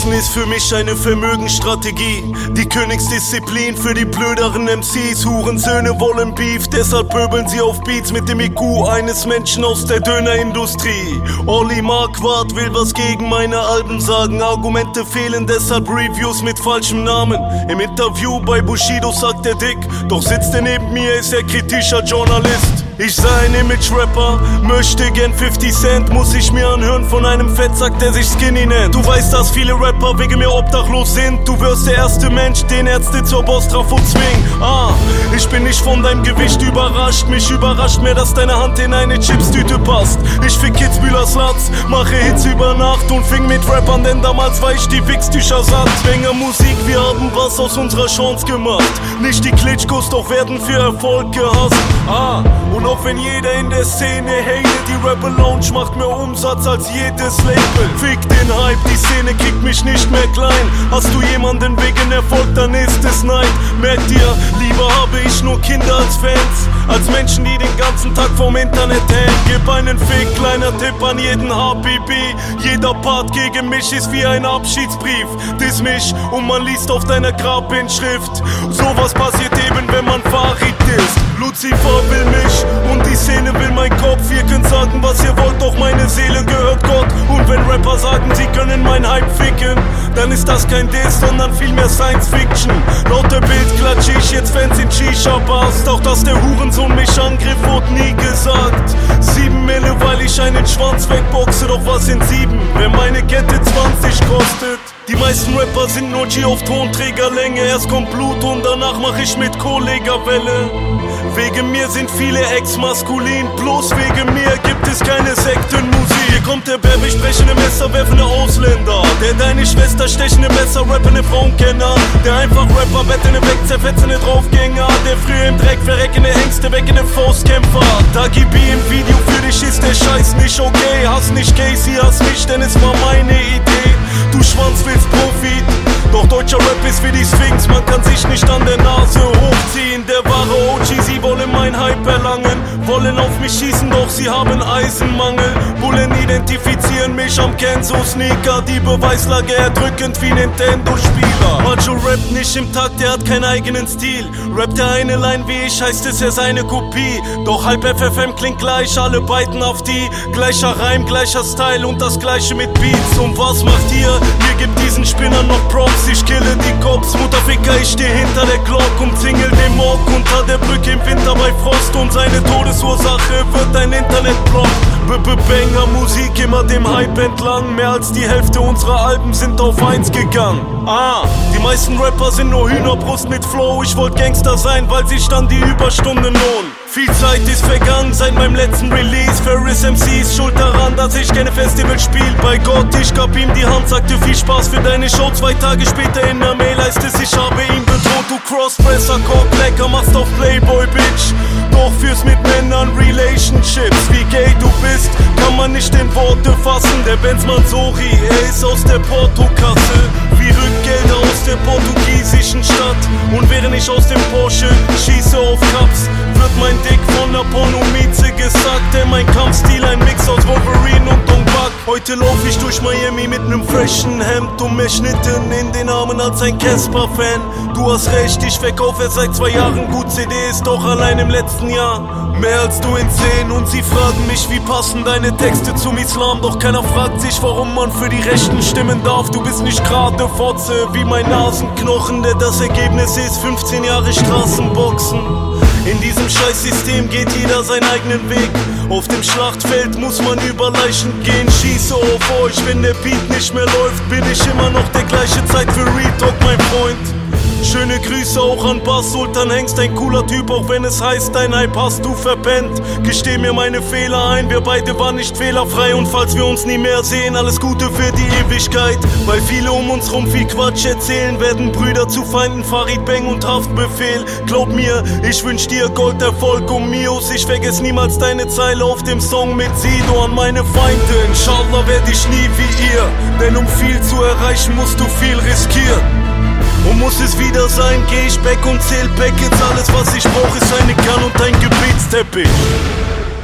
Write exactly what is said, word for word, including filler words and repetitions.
Hustlen ist für mich eine Vermögensstrategie. Die Königsdisziplin für die blöderen M Cs. Hurensöhne wollen Beef, deshalb pöbeln sie auf Beats mit dem I Q eines Menschen aus der Dönerindustrie. Olli Marquardt will was gegen meine Alben sagen. Argumente fehlen, deshalb Reviews mit falschem Namen. Im Interview bei Bushido sagt er dick, doch sitzt er neben mir, ist er kritischer Journalist. Ich sei ein Image-Rapper, möchte gern fifty Cent, muss ich mir anhören von einem Fettsack, der sich Skinny nennt. Du weißt, dass viele Rapper wegen mir obdachlos sind. Du wirst der erste Mensch, den Ärzte zur Bostrafo zwingen. Ah, ich bin nicht von deinem Gewicht überrascht. Mich überrascht mehr, dass deine Hand in eine Chipstüte passt. Ich fick Kitzbühler Latz, mache Hits über Nacht und fing mit Rap an, denn damals war ich die Wichstücher satt. Banger Musik, wir haben was aus unserer Chance gemacht. Nicht die Klitschkos, doch werden für Erfolg gehasst. Ah, und auch wenn jeder in der Szene hatet, die Rapper-Lounge macht mehr Umsatz als jedes Label. Fick den Hype, die Szene kickt mich nicht mehr klein. Hast du jemanden wegen Erfolg, dann ist es Neid. Merk dir, lieber habe ich nur Kinder als Fans, als Menschen, die den ganzen Tag vom Internet hängen. Gib einen Fick, kleiner Tipp an jeden H B B. Jeder Part gegen mich ist wie ein Abschiedsbrief. Diss mich und man liest auf deiner Grabinschrift. Sowas passiert eben, wenn man Farid ist. Lucifer will mich und die Szene will mein Kopf. Ihr könnt sagen, was ihr wollt, doch meine Seele gehört Gott. Und wenn Rapper sagen, sie können mein Hype ficken, dann ist das kein Diss, sondern vielmehr Science Fiction. Laut der Bild klatsche ich jetzt Fans in Shisha-Bars. Doch dass der Hurensohn mich angriff, wurde nie gesagt. Sieben Mille, weil ich einen Schwanz wegboxe. Doch was sind sieben, wenn meine Kette zwanzig kostet? Die meisten Rapper sind nur G auf Tonträgerlänge. Erst kommt Blut und danach mach ich mit Kollegawelle. Wegen mir sind viele ex-maskulin, bloß wegen mir gibt es keine Sektenmusik. Hier kommt der Bär, sprechende Messer, werfende Ausländer. Der deine Schwester stechende Messer, rappende Frauenkenner. Der einfach Rapper, bettende weg, zerfetzende Draufgänger. Der früher im Dreck verreckende Ängste, weckende Faustkämpfer. Dagi B im Video, für dich ist der Scheiß nicht okay. Hass nicht Casey, hass mich, denn es war meine Idee. Du Schwanz willst Profit, doch deutscher Rap ist wie die Sphinx. Man kann sich nicht an der Nase hochziehen. Der wahre O G, sie wollen mein Hype erlangen, wollen auf mich schießen, doch sie haben Eisenmangel. Bullen identifizieren mich am Kenzo-Sneaker, die Beweislage erdrückend wie Nintendo-Spieler. Macho rappt nicht im Takt, der hat keinen eigenen Stil. Rappt der eine Line wie ich, heißt es, er sei eine Kopie. Doch halb F F M klingt gleich, alle beiden auf die. Gleicher Reim, gleicher Style und das gleiche mit Beats. Und was macht ihr? Ihr gebt diesen Spinnern noch Props. Ich kille die Cops, Mutterficker, ich steh hinter der Glock. Umzingel den Mock unter der Brücke im Winter bei Frost. Und seine Todesursache wird ein Internetblock. B-B-Banger Musik, immer dem Hype entlang. Mehr als die Hälfte unserer Alben sind auf eins gegangen. Ah, die meisten Rapper sind nur Hühnerbrust mit Flow. Ich wollte Gangster sein, weil sich dann die Überstunden lohnen. Viel Zeit ist vergangen seit meinem letzten Release. Ferris M C ist schuld daran, dass ich keine Festivals spiel. Bei Gott, ich gab ihm die Hand, sagte viel Spaß für deine Show. Zwei Tage später in der Mail heißt es, ich habe ihn bedroht. Du Crossdresser, Cock, lecker, machst auf Playboy, Bitch. Doch führst mit Männern Relationships. Wie gay du bist, kann man nicht in Worte fassen. Der Benzmann Sori, er ist aus der Portokasse. Wie Rückgelder aus der portugiesischen Stadt. Und während ich aus dem Porsche schieße auf Cups, wird mein Dick von der Pornomize gesackt. Denn mein Kampfstil ein Mix aus Wolverine und Dong Bak. Heute lauf ich durch Miami mit nem freshen Hemd und mehr Schnitten in den Armen als ein Casper-Fan. Du hast recht, ich verkaufe seit zwei Jahren gut C Ds, doch allein im letzten Jahr mehr als du in zehn. Und sie fragen mich, wie passen deine Texte zum Islam? Doch keiner fragt sich, warum man für die Rechten stimmen darf. Du bist nicht gerade Fotze wie mein Nasenknochen, der das Ergebnis ist fünfzehn Jahre Straßenboxen. In diesem Scheißsystem geht jeder seinen eigenen Weg. Auf dem Schlachtfeld muss man über Leichen gehen. Schieße auf euch, wenn der Beat nicht mehr läuft, bin ich immer noch der gleiche. Zeit für Retalk, mein Freund. Schöne Grüße auch an Bass Sultan Hengst, ein cooler Typ, auch wenn es heißt, dein Hype hast du verpennt. Gesteh mir meine Fehler ein, wir beide waren nicht fehlerfrei. Und falls wir uns nie mehr sehen, alles Gute für die Ewigkeit. Weil viele um uns rum viel Quatsch erzählen, werden Brüder zu Feinden, Farid Bang und Haftbefehl. Glaub mir, ich wünsch dir Gold, Erfolg und Mios. Ich vergess niemals deine Zeile auf dem Song mit Sido an meine Feinde. Inshallah werd ich nie wie ihr, denn um viel zu erreichen musst du viel riskieren. Und muss es wieder sein, geh ich back und zähl Packets. Alles was ich brauch ist eine Gun und ein Gebetsteppich.